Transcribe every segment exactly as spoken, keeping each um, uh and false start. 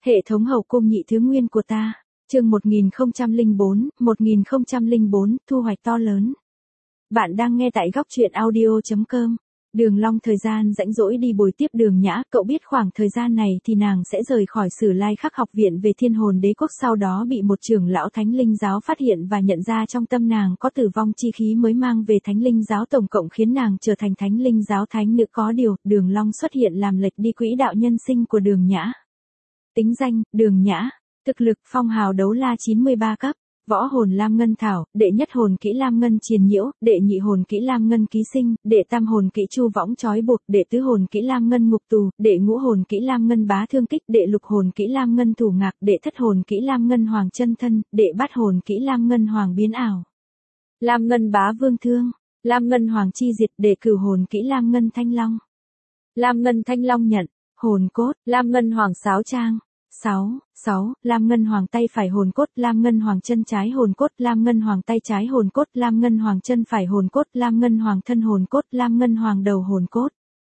Hệ thống hậu cung nhị thứ nguyên của ta. Chương một nghìn không trăm lẻ bốn, một nghìn không trăm lẻ bốn, thu hoạch to lớn. Bạn đang nghe tại góc truyện audio chấm com. Đường Long thời gian rảnh rỗi đi bồi tiếp Đường Nhã, cậu biết khoảng thời gian này thì nàng sẽ rời khỏi Sử Lai Khắc học viện về Thiên Hồn Đế quốc, sau đó bị một trưởng lão Thánh Linh giáo phát hiện và nhận ra trong tâm nàng có tử vong chi khí mới mang về Thánh Linh giáo, tổng cộng khiến nàng trở thành Thánh Linh giáo thánh nữ. Có điều, Đường Long xuất hiện làm lệch đi quỹ đạo nhân sinh của Đường Nhã. Tính danh, Đường Nhã. Thực lực, phong hào đấu la chín mươi ba cấp. Võ hồn lam ngân thảo, đệ nhất hồn kỹ lam ngân triền nhiễu, đệ nhị hồn kỹ lam ngân ký sinh, đệ tam hồn kỹ chu võng trói buộc, đệ tứ hồn kỹ lam ngân ngục tù, đệ ngũ hồn kỹ lam ngân bá thương kích, đệ lục hồn kỹ lam ngân thủ ngạc, đệ thất hồn kỹ lam ngân hoàng chân thân, đệ bát hồn kỹ lam ngân hoàng biến ảo. Lam ngân bá vương thương, lam ngân hoàng chi diệt, đệ cửu hồn kỹ lam ngân thanh long. Lam ngân thanh long nhận, hồn cốt, lam ngân hoàng sáo trang. sáu, sáu, Lam Ngân Hoàng tay phải hồn cốt, Lam Ngân Hoàng chân trái hồn cốt, Lam Ngân Hoàng tay trái hồn cốt, Lam Ngân Hoàng chân phải hồn cốt, Lam Ngân Hoàng thân hồn cốt, Lam Ngân Hoàng đầu hồn cốt.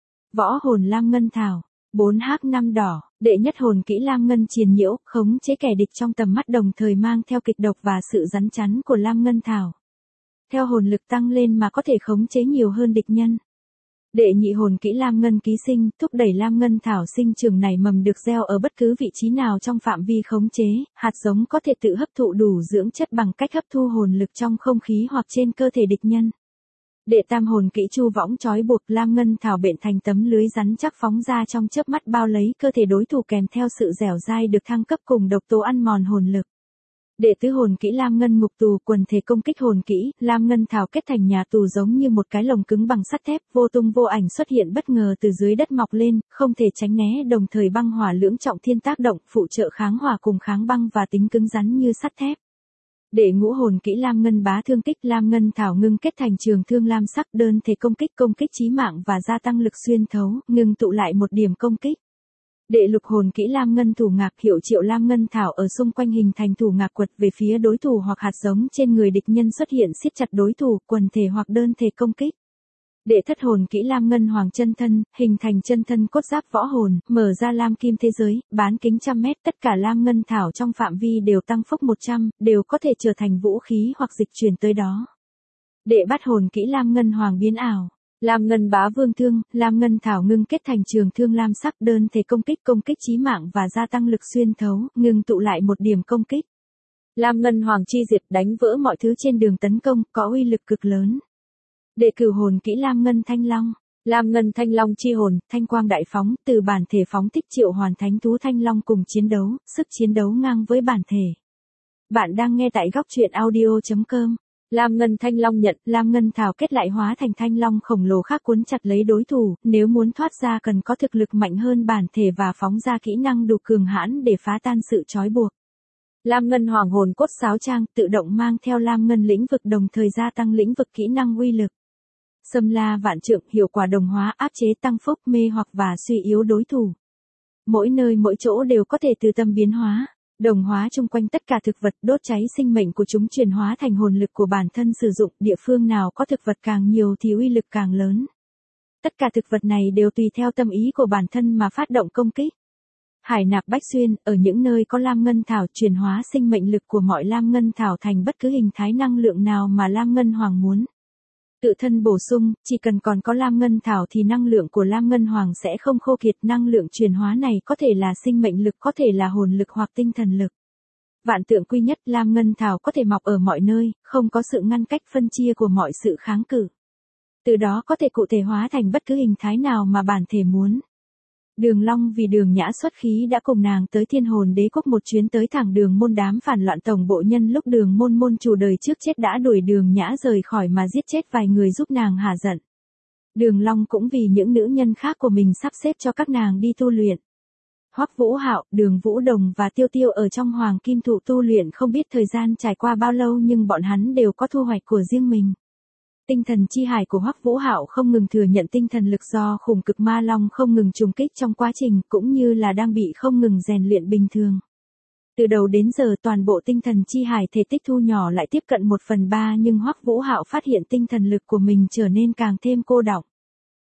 Võ hồn Lam Ngân thảo, bốn h năm đỏ, đệ nhất hồn kỹ Lam Ngân triền nhiễu, khống chế kẻ địch trong tầm mắt đồng thời mang theo kịch độc và sự rắn chắn của Lam Ngân thảo. Theo hồn lực tăng lên mà có thể khống chế nhiều hơn địch nhân. Đệ nhị hồn kỹ lam ngân ký sinh, thúc đẩy lam ngân thảo sinh trưởng nảy mầm được gieo ở bất cứ vị trí nào trong phạm vi khống chế, hạt giống có thể tự hấp thụ đủ dưỡng chất bằng cách hấp thu hồn lực trong không khí hoặc trên cơ thể địch nhân. Đệ tam hồn kỹ chu võng trói buộc, lam ngân thảo bện thành tấm lưới rắn chắc phóng ra trong chớp mắt bao lấy cơ thể đối thủ, kèm theo sự dẻo dai được thăng cấp cùng độc tố ăn mòn hồn lực. Đệ tứ hồn kỹ lam ngân ngục tù, quần thể công kích hồn kỹ, lam ngân thảo kết thành nhà tù giống như một cái lồng cứng bằng sắt thép, vô tung vô ảnh xuất hiện bất ngờ từ dưới đất mọc lên, không thể tránh né, đồng thời băng hỏa lưỡng trọng thiên tác động, phụ trợ kháng hỏa cùng kháng băng và tính cứng rắn như sắt thép. Đệ ngũ hồn kỹ lam ngân bá thương kích, lam ngân thảo ngưng kết thành trường thương lam sắc, đơn thể công kích công kích chí mạng và gia tăng lực xuyên thấu, ngưng tụ lại một điểm công kích. Đệ lục hồn kỹ lam ngân thủ ngạc, hiệu triệu lam ngân thảo ở xung quanh hình thành thủ ngạc quật về phía đối thủ hoặc hạt giống trên người địch nhân xuất hiện, siết chặt đối thủ, quần thể hoặc đơn thể công kích. Đệ thất hồn kỹ lam ngân hoàng chân thân, hình thành chân thân cốt giáp võ hồn, mở ra lam kim thế giới, bán kính trăm mét, tất cả lam ngân thảo trong phạm vi đều tăng phúc một trăm, đều có thể trở thành vũ khí hoặc dịch chuyển tới đó. Đệ bát hồn kỹ lam ngân hoàng biến ảo. Lam ngân bá vương thương, lam ngân thảo ngưng kết thành trường thương lam sắc, đơn thể công kích công kích chí mạng và gia tăng lực xuyên thấu, ngưng tụ lại một điểm công kích. Lam ngân hoàng chi diệt, đánh vỡ mọi thứ trên đường tấn công, có uy lực cực lớn. Đệ cửu hồn kỹ lam ngân thanh long, lam ngân thanh long chi hồn, thanh quang đại phóng, từ bản thể phóng thích triệu hoàn thánh thú thanh long cùng chiến đấu, sức chiến đấu ngang với bản thể. Bạn đang nghe tại góc truyện audio chấm com. Lam ngân thanh long nhận, lam ngân thảo kết lại hóa thành thanh long khổng lồ khác cuốn chặt lấy đối thủ, nếu muốn thoát ra cần có thực lực mạnh hơn bản thể và phóng ra kỹ năng đủ cường hãn để phá tan sự trói buộc. Lam ngân hoàng hồn cốt sáo trang, tự động mang theo lam ngân lĩnh vực đồng thời gia tăng lĩnh vực kỹ năng uy lực. Xâm la vạn trượng, hiệu quả đồng hóa, áp chế, tăng phúc, mê hoặc và suy yếu đối thủ. Mỗi nơi mỗi chỗ đều có thể từ tâm biến hóa. Đồng hóa chung quanh tất cả thực vật, đốt cháy sinh mệnh của chúng, chuyển hóa thành hồn lực của bản thân sử dụng, địa phương nào có thực vật càng nhiều thì uy lực càng lớn. Tất cả thực vật này đều tùy theo tâm ý của bản thân mà phát động công kích. Hải nạp bách xuyên, ở những nơi có lam ngân thảo, chuyển hóa sinh mệnh lực của mọi lam ngân thảo thành bất cứ hình thái năng lượng nào mà lam ngân hoàng muốn. Tự thân bổ sung, chỉ cần còn có lam ngân thảo thì năng lượng của lam ngân hoàng sẽ không khô kiệt, năng lượng chuyển hóa này có thể là sinh mệnh lực, có thể là hồn lực hoặc tinh thần lực. Vạn tượng quy nhất, lam ngân thảo có thể mọc ở mọi nơi, không có sự ngăn cách phân chia của mọi sự kháng cự. Từ đó có thể cụ thể hóa thành bất cứ hình thái nào mà bản thể muốn. Đường Long vì Đường Nhã xuất khí đã cùng nàng tới Thiên Hồn Đế quốc một chuyến, tới thẳng Đường môn đám phản loạn tổng bộ nhân lúc Đường môn môn chủ đời trước chết đã đuổi Đường Nhã rời khỏi mà giết chết vài người giúp nàng hả giận. Đường Long cũng vì những nữ nhân khác của mình sắp xếp cho các nàng đi tu luyện. Hoắc Vũ Hạo, Đường Vũ Đồng và Tiêu Tiêu ở trong Hoàng Kim Thụ tu luyện không biết thời gian trải qua bao lâu, nhưng bọn hắn đều có thu hoạch của riêng mình. Tinh thần chi hải của Hoắc Vũ Hạo không ngừng thừa nhận tinh thần lực do khủng cực ma long không ngừng trùng kích trong quá trình, cũng như là đang bị không ngừng rèn luyện bình thường. Từ đầu đến giờ toàn bộ tinh thần chi hải thể tích thu nhỏ lại tiếp cận một phần ba, nhưng Hoắc Vũ Hạo phát hiện tinh thần lực của mình trở nên càng thêm cô đọng.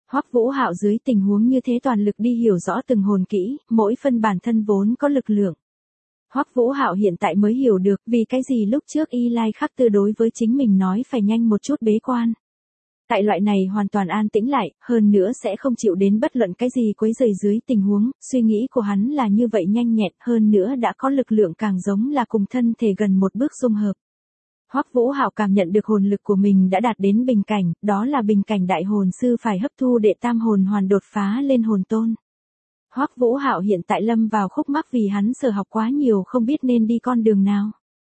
Hoắc Vũ Hạo dưới tình huống như thế toàn lực đi hiểu rõ từng hồn kỹ, mỗi phân bản thân vốn có lực lượng. Hoắc Vũ Hạo hiện tại mới hiểu được vì cái gì lúc trước Y Lai Khắc Tư đối với chính mình nói phải nhanh một chút bế quan. Tại loại này hoàn toàn an tĩnh lại, hơn nữa sẽ không chịu đến bất luận cái gì quấy rầy dưới tình huống, suy nghĩ của hắn là như vậy nhanh nhẹn, hơn nữa đã có lực lượng càng giống là cùng thân thể gần một bước dung hợp. Hoắc Vũ Hạo cảm nhận được hồn lực của mình đã đạt đến bình cảnh, đó là bình cảnh đại hồn sư phải hấp thu đệ tam hồn hoàn đột phá lên hồn tôn. Hoắc Vũ Hạo hiện tại lâm vào khúc mắc vì hắn sở học quá nhiều không biết nên đi con đường nào.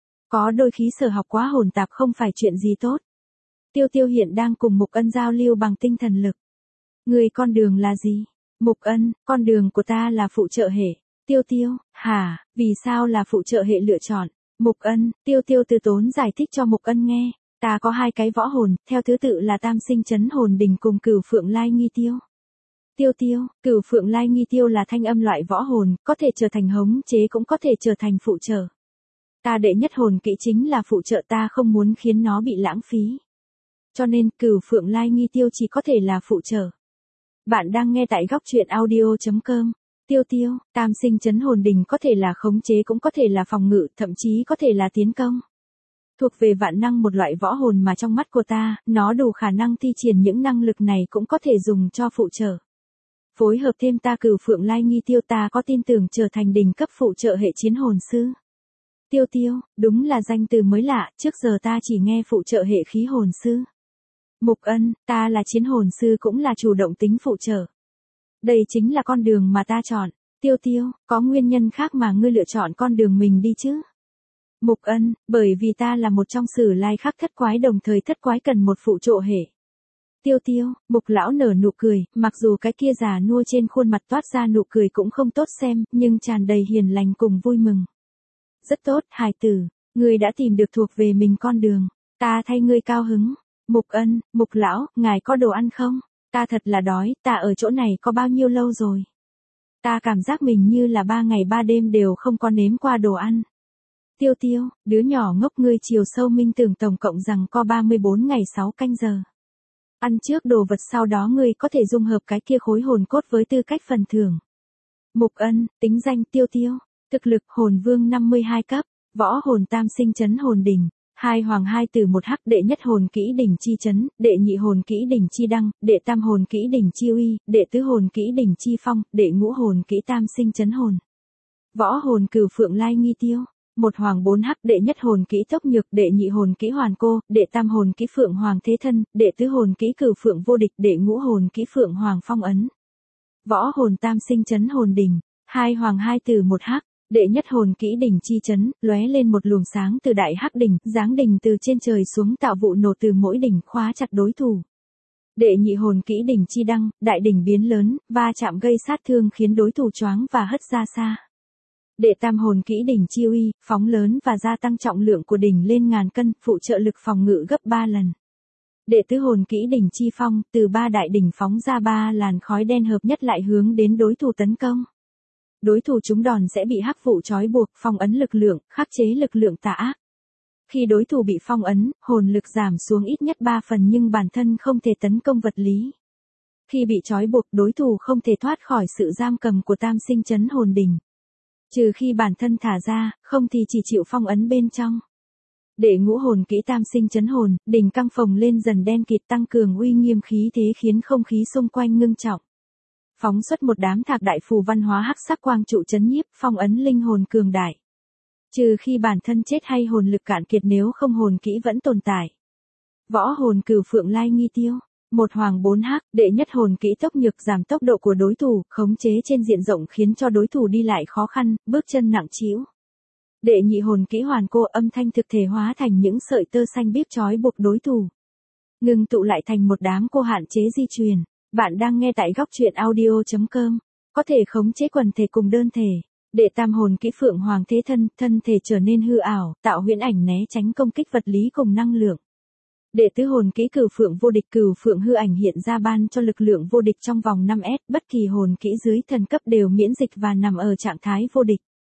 Có đôi khi sở học quá hồn tạp không phải chuyện gì tốt. Tiêu Tiêu hiện đang cùng Mục Ân giao lưu bằng tinh thần lực. Người con đường là gì? Mục Ân, con đường của ta là phụ trợ hệ. Tiêu Tiêu, hả, vì sao là phụ trợ hệ lựa chọn? Mục Ân, Tiêu Tiêu từ tốn giải thích cho Mục Ân nghe. Ta có hai cái võ hồn, theo thứ tự là Tam Sinh Chấn Hồn Đỉnh cùng Cửu Phượng Lai Nghi Tiêu. Tiêu Tiêu, Cửu Phượng Lai Nghi Tiêu là thanh âm loại võ hồn, có thể trở thành hống chế cũng có thể trở thành phụ trợ. Ta đệ nhất hồn kỹ chính là phụ trợ, ta không muốn khiến nó bị lãng phí. Cho nên Cửu Phượng Lai Nghi Tiêu chỉ có thể là phụ trợ. Bạn đang nghe tại góc truyện audio chấm com. Tiêu Tiêu, Tam Sinh Chấn Hồn Đỉnh có thể là khống chế cũng có thể là phòng ngự, thậm chí có thể là tiến công. Thuộc về vạn năng một loại võ hồn mà trong mắt của ta, nó đủ khả năng thi triển những năng lực này cũng có thể dùng cho phụ trợ. Phối hợp thêm ta Cửu Phượng Lai Nghi Tiêu, ta có tin tưởng trở thành đỉnh cấp phụ trợ hệ chiến hồn sư. Tiêu Tiêu, đúng là danh từ mới lạ, trước giờ ta chỉ nghe phụ trợ hệ khí hồn sư. Mục Ân, ta là chiến hồn sư cũng là chủ động tính phụ trợ. Đây chính là con đường mà ta chọn. Tiêu Tiêu, có nguyên nhân khác mà ngươi lựa chọn con đường mình đi chứ? Mục Ân, bởi vì ta là một trong Sử Lai Khắc thất quái, đồng thời thất quái cần một phụ trợ hệ. Tiêu Tiêu, Mục lão nở nụ cười, mặc dù cái kia già nua trên khuôn mặt toát ra nụ cười cũng không tốt xem, nhưng tràn đầy hiền lành cùng vui mừng. Rất tốt, hài tử, ngươi đã tìm được thuộc về mình con đường, ta thay ngươi cao hứng. Mục Ân, Mục lão, ngài có đồ ăn không? Ta thật là đói, ta ở chỗ này có bao nhiêu lâu rồi? Ta cảm giác mình như là ba ngày ba đêm đều không có nếm qua đồ ăn. Tiêu Tiêu, đứa nhỏ ngốc, ngươi chiều sâu minh tưởng tổng cộng rằng có ba mươi bốn ngày sáu canh giờ. Ăn trước đồ vật sau đó ngươi có thể dung hợp cái kia khối hồn cốt với tư cách phần thưởng. Mục Ân, tính danh Tiêu Tiêu, thực lực hồn vương năm mươi hai cấp, võ hồn Tam Sinh Chấn Hồn Đỉnh, hai hoàng hai tử một hắc, đệ nhất hồn kỹ đỉnh chi chấn, đệ nhị hồn kỹ đỉnh chi đăng, đệ tam hồn kỹ đỉnh chi uy, đệ tứ hồn kỹ đỉnh chi phong, đệ ngũ hồn kỹ Tam Sinh Chấn Hồn. Võ hồn Cửu Phượng Lai Nghi Tiêu, một hoàng bốn hắc, đệ nhất hồn kỹ tốc nhược, đệ nhị hồn kỹ hoàn cô, đệ tam hồn kỹ Phượng Hoàng Thế Thân, đệ tứ hồn kỹ Cửu Phượng Vô Địch, đệ ngũ hồn kỹ Phượng Hoàng Phong Ấn. Võ hồn Tam Sinh Chấn Hồn Đỉnh, hai hoàng hai tử một hắc. Đệ nhất hồn kỹ đỉnh chi chấn, lóe lên một luồng sáng từ đại hắc đỉnh, giáng đỉnh từ trên trời xuống tạo vụ nổ từ mỗi đỉnh khóa chặt đối thủ. Đệ nhị hồn kỹ đỉnh chi đăng, đại đỉnh biến lớn, va chạm gây sát thương khiến đối thủ choáng và hất ra xa. Đệ tam hồn kỹ đỉnh chi uy, phóng lớn và gia tăng trọng lượng của đỉnh lên ngàn cân, phụ trợ lực phòng ngự gấp ba lần. Đệ tứ hồn kỹ đỉnh chi phong, từ ba đại đỉnh phóng ra ba làn khói đen hợp nhất lại hướng đến đối thủ tấn công. Đối thủ trúng đòn sẽ bị hắc vụ trói buộc, phong ấn lực lượng, khắc chế lực lượng tà ác. Khi đối thủ bị phong ấn, hồn lực giảm xuống ít nhất ba phần nhưng bản thân không thể tấn công vật lý. Khi bị trói buộc, đối thủ không thể thoát khỏi sự giam cầm của Tam Sinh Chấn Hồn Đỉnh. Trừ khi bản thân thả ra, không thì chỉ chịu phong ấn bên trong. Đệ ngũ hồn kỹ Tam Sinh Chấn Hồn, đỉnh căng phồng lên dần đen kịt, tăng cường uy nghiêm khí thế khiến không khí xung quanh ngưng trọng. Phóng xuất một đám thạc đại phù văn hóa hắc sắc quang trụ chấn nhiếp, phong ấn linh hồn cường đại. Trừ khi bản thân chết hay hồn lực cạn kiệt, nếu không hồn kỹ vẫn tồn tại. Võ hồn Cửu Phượng Lai Nghi Tiêu, một hoàng bốn hắc, đệ nhất hồn kỹ tốc nhược, giảm tốc độ của đối thủ, khống chế trên diện rộng khiến cho đối thủ đi lại khó khăn, bước chân nặng trĩu. Đệ nhị hồn kỹ hoàn cô, âm thanh thực thể hóa thành những sợi tơ xanh biếc trói buộc đối thủ, ngừng tụ lại thành một đám cô, hạn chế di truyền. Bạn đang nghe tại góc truyện audio chấm com, có thể khống chế quần thể cùng đơn thể. Đệ tam hồn kỹ Phượng Hoàng Thế Thân, thân thể trở nên hư ảo, tạo huyễn ảnh né tránh công kích vật lý cùng năng lượng. Đệ tứ hồn kỹ Cửu Phượng Vô Địch, Cửu Phượng hư ảnh hiện ra ban cho lực lượng vô địch trong vòng năm S, bất kỳ hồn kỹ dưới thần cấp đều miễn dịch và nằm ở trạng thái vô địch.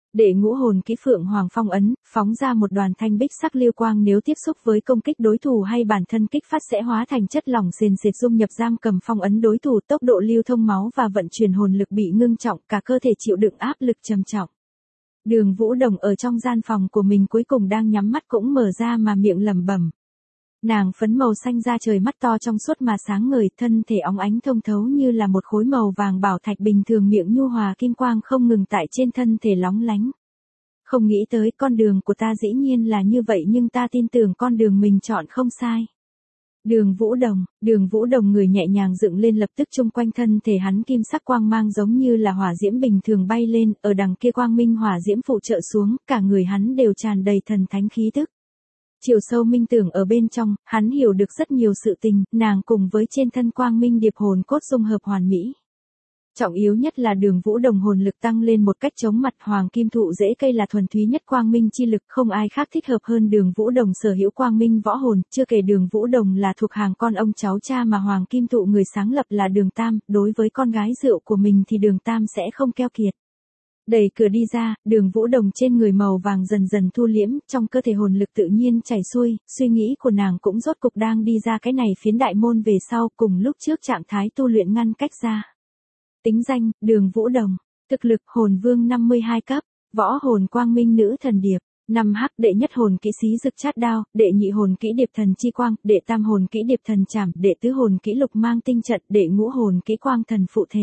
Đệ ngũ hồn kỹ Phượng Hoàng Phong ấn, phóng ra một đoàn thanh bích sắc lưu quang, nếu tiếp xúc với công kích đối thủ hay bản thân kích phát sẽ hóa thành chất lỏng sền sệt dung nhập giam cầm phong ấn đối thủ, tốc độ lưu thông máu và vận chuyển hồn lực bị ngưng trọng, cả cơ thể chịu đựng áp lực trầm trọng. Đường Vũ Đồng ở trong gian phòng của mình cuối cùng đang nhắm mắt cũng mở ra mà miệng lẩm bẩm. Nàng phấn màu xanh da trời, mắt to trong suốt mà sáng ngời, thân thể óng ánh thông thấu như là một khối màu vàng bảo thạch bình thường, miệng nhu hòa kim quang không ngừng tại trên thân thể lóng lánh. Không nghĩ tới con đường của ta dĩ nhiên là như vậy, nhưng ta tin tưởng con đường mình chọn không sai. Đường Vũ Đồng, Đường Vũ Đồng người nhẹ nhàng dựng lên, lập tức chung quanh thân thể hắn kim sắc quang mang giống như là hỏa diễm bình thường bay lên, ở đằng kia quang minh hỏa diễm phụ trợ xuống, cả người hắn đều tràn đầy thần thánh khí tức. Chiều sâu minh tưởng ở bên trong, hắn hiểu được rất nhiều sự tình, nàng cùng với trên thân quang minh điệp hồn cốt dung hợp hoàn mỹ. Trọng yếu nhất là Đường Vũ Đồng hồn lực tăng lên một cách chóng mặt, hoàng kim thụ rễ cây là thuần túy nhất quang minh chi lực, không ai khác thích hợp hơn Đường Vũ Đồng sở hữu quang minh võ hồn, chưa kể Đường Vũ Đồng là thuộc hàng con ông cháu cha mà hoàng kim thụ người sáng lập là Đường Tam, đối với con gái rượu của mình thì Đường Tam sẽ không keo kiệt. Đẩy cửa đi ra, Đường Vũ Đồng trên người màu vàng dần dần thu liễm, trong cơ thể hồn lực tự nhiên chảy xuôi, suy nghĩ của nàng cũng rốt cục đang đi ra cái này phiến đại môn về sau, cùng lúc trước trạng thái tu luyện ngăn cách ra. Tính danh, Đường Vũ Đồng. Thực lực, hồn vương năm mươi hai cấp. Võ hồn quang minh nữ thần điệp. năm h đệ nhất hồn kỹ xí rực chát đao, đệ nhị hồn kỹ điệp thần chi quang, đệ tam hồn kỹ điệp thần trảm, đệ tứ hồn kỹ lục mang tinh trận, đệ ngũ hồn kỹ quang thần phụ thể.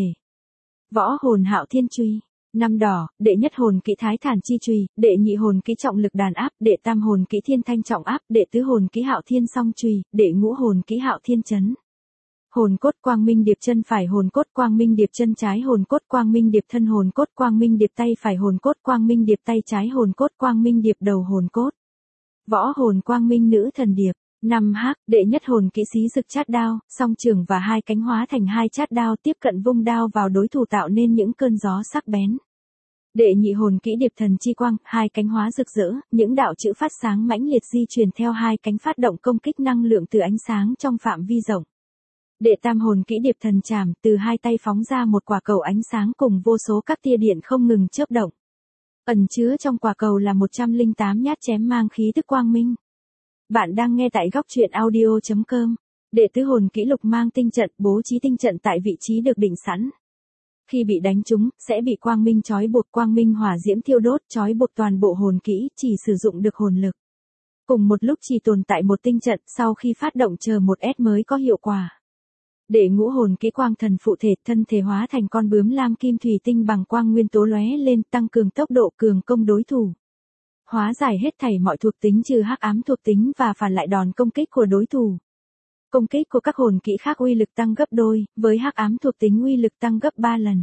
Võ hồn hạo thiên truy. Năm đỏ, đệ nhất hồn kỹ thái thản chi chùy, đệ nhị hồn kỹ trọng lực đàn áp, đệ tam hồn kỹ thiên thanh trọng áp, đệ tứ hồn kỹ hạo thiên song chùy, đệ ngũ hồn kỹ hạo thiên chấn. Hồn cốt quang minh điệp chân phải, hồn cốt quang minh điệp chân trái, hồn cốt quang minh điệp thân, hồn cốt quang minh điệp tay phải, hồn cốt quang minh điệp tay trái, hồn cốt quang minh điệp đầu, hồn cốt. Võ hồn quang minh nữ thần điệp. năm h đệ nhất hồn kỹ xí rực chát đao, song trường và hai cánh hóa thành hai chát đao, tiếp cận vung đao vào đối thủ tạo nên những cơn gió sắc bén. Đệ nhị hồn kỹ điệp thần chi quang, hai cánh hóa rực rỡ, những đạo chữ phát sáng mãnh liệt di chuyển theo hai cánh phát động công kích năng lượng từ ánh sáng trong phạm vi rộng. Đệ tam hồn kỹ điệp thần trảm, từ hai tay phóng ra một quả cầu ánh sáng cùng vô số các tia điện không ngừng chớp động. Ẩn chứa trong quả cầu là một trăm lẻ tám nhát chém mang khí tức quang minh. Bạn đang nghe tại góc truyện audio chấm com. Đệ tứ hồn kỹ lục mang tinh trận, bố trí tinh trận tại vị trí được định sẵn. Khi bị đánh trúng, sẽ bị quang minh trói buộc, quang minh hỏa diễm thiêu đốt, trói buộc toàn bộ hồn kỹ, chỉ sử dụng được hồn lực. Cùng một lúc chỉ tồn tại một tinh trận, sau khi phát động chờ một S mới có hiệu quả. Đệ ngũ hồn kỹ quang thần phụ thể, thân thể hóa thành con bướm lam kim thủy tinh bằng quang nguyên tố lóe lên, tăng cường tốc độ, cường công đối thủ. Hóa giải hết thảy mọi thuộc tính trừ hắc ám thuộc tính và phản lại đòn công kích của đối thủ. Công kích của các hồn kỹ khác uy lực tăng gấp đôi, với hắc ám thuộc tính uy lực tăng gấp ba lần.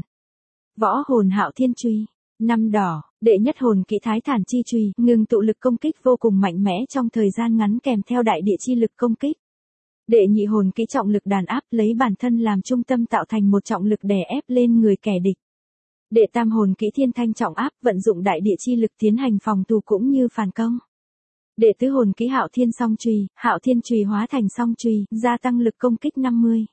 Võ hồn hạo thiên truy. Năm đỏ, đệ nhất hồn kỹ thái thản chi truy, ngừng tụ lực công kích vô cùng mạnh mẽ trong thời gian ngắn kèm theo đại địa chi lực công kích. Đệ nhị hồn kỹ trọng lực đàn áp, lấy bản thân làm trung tâm tạo thành một trọng lực đè ép lên người kẻ địch. Đệ tam hồn kỹ thiên thanh trọng áp, vận dụng đại địa chi lực tiến hành phòng thủ cũng như phản công. Đệ tứ hồn kỹ hạo thiên song chùy, hạo thiên chùy hóa thành song chùy, gia tăng lực công kích năm mươi.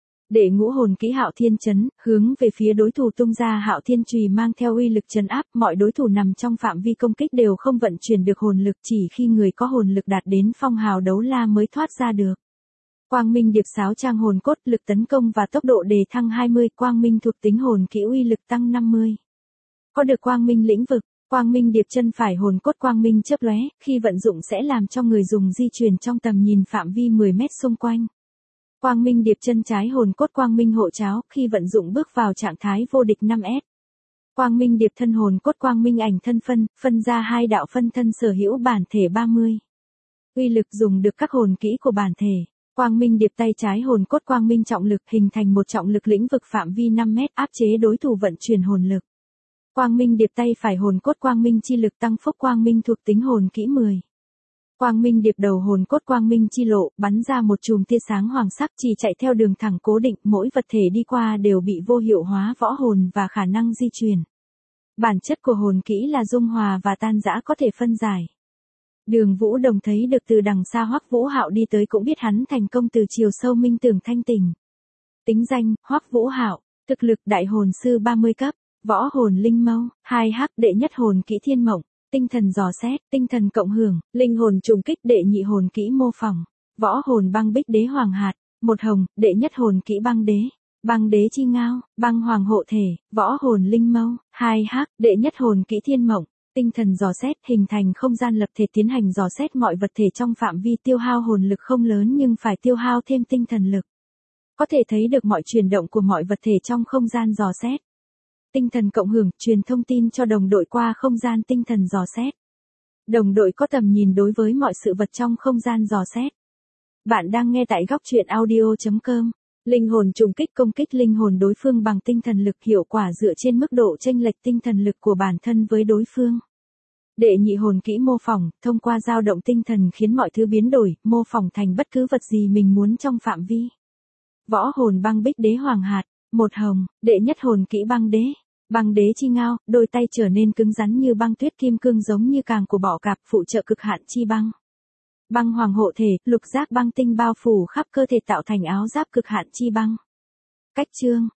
Đệ ngũ hồn kỹ hạo thiên chấn, hướng về phía đối thủ tung ra hạo thiên chùy mang theo uy lực trấn áp, mọi đối thủ nằm trong phạm vi công kích đều không vận chuyển được hồn lực, chỉ khi người có hồn lực đạt đến phong hào đấu la mới thoát ra được. Quang minh điệp sáo trang hồn cốt, lực tấn công và tốc độ đề thăng hai mươi, quang minh thuộc tính hồn kỹ uy lực tăng năm mươi. Có được quang minh lĩnh vực, quang minh điệp chân phải hồn cốt quang minh chớp lóe, khi vận dụng sẽ làm cho người dùng di chuyển trong tầm nhìn phạm vi mười mét xung quanh. Quang minh điệp chân trái hồn cốt quang minh hộ cháo, khi vận dụng bước vào trạng thái vô địch năm S. Quang minh điệp thân hồn cốt quang minh ảnh thân phân, phân ra hai đạo phân thân sở hữu bản thể ba mươi. Uy lực dùng được các hồn kỹ của bản thể. Quang minh điệp tay trái hồn cốt quang minh trọng lực, hình thành một trọng lực lĩnh vực phạm vi năm mét, áp chế đối thủ vận chuyển hồn lực. Quang minh điệp tay phải hồn cốt quang minh chi lực, tăng phúc quang minh thuộc tính hồn kỹ mười. Quang minh điệp đầu hồn cốt quang minh chi lộ, bắn ra một chùm tia sáng hoàng sắc, chỉ chạy theo đường thẳng cố định, mỗi vật thể đi qua đều bị vô hiệu hóa võ hồn và khả năng di chuyển. Bản chất của hồn kỹ là dung hòa và tan rã, có thể phân giải. Đường Vũ Đồng thấy được từ đằng xa Hoắc Vũ Hạo đi tới cũng biết hắn thành công từ chiều sâu minh tưởng thanh tỉnh. Tính danh, Hoắc Vũ Hạo, thực lực đại hồn sư ba mươi cấp, Võ hồn linh mâu, hai hắc đệ nhất hồn kỹ thiên mộng, tinh thần dò xét, tinh thần cộng hưởng, linh hồn trùng kích đệ nhị hồn kỹ mô phỏng, võ hồn băng bích đế hoàng hạt, một hồng, đệ nhất hồn kỹ băng đế, băng đế chi ngao, băng hoàng hộ thể, võ hồn linh mâu, hai hắc, đệ nhất hồn kỹ thiên mộng, tinh thần dò xét, hình thành không gian lập thể tiến hành dò xét mọi vật thể trong phạm vi tiêu hao hồn lực không lớn nhưng phải tiêu hao thêm tinh thần lực. Có thể thấy được mọi chuyển động của mọi vật thể trong không gian dò xét. Tinh thần cộng hưởng, truyền thông tin cho đồng đội qua không gian tinh thần dò xét. Đồng đội có tầm nhìn đối với mọi sự vật trong không gian dò xét. Bạn đang nghe tại góc truyện audio chấm com. Linh hồn trùng kích công kích linh hồn đối phương bằng tinh thần lực hiệu quả dựa trên mức độ chênh lệch tinh thần lực của bản thân với đối phương. Đệ nhị hồn kỹ mô phỏng, thông qua dao động tinh thần khiến mọi thứ biến đổi, mô phỏng thành bất cứ vật gì mình muốn trong phạm vi. Võ hồn băng bích đế hoàng hạt, một hồng, đệ nhất hồn kỹ băng đế. Băng đế chi ngao, đôi tay trở nên cứng rắn như băng tuyết kim cương giống như càng của bọ cạp phụ trợ cực hạn chi băng. Băng hoàng hộ thể, lục giác băng tinh bao phủ khắp cơ thể tạo thành áo giáp cực hạn chi băng. Cách chương,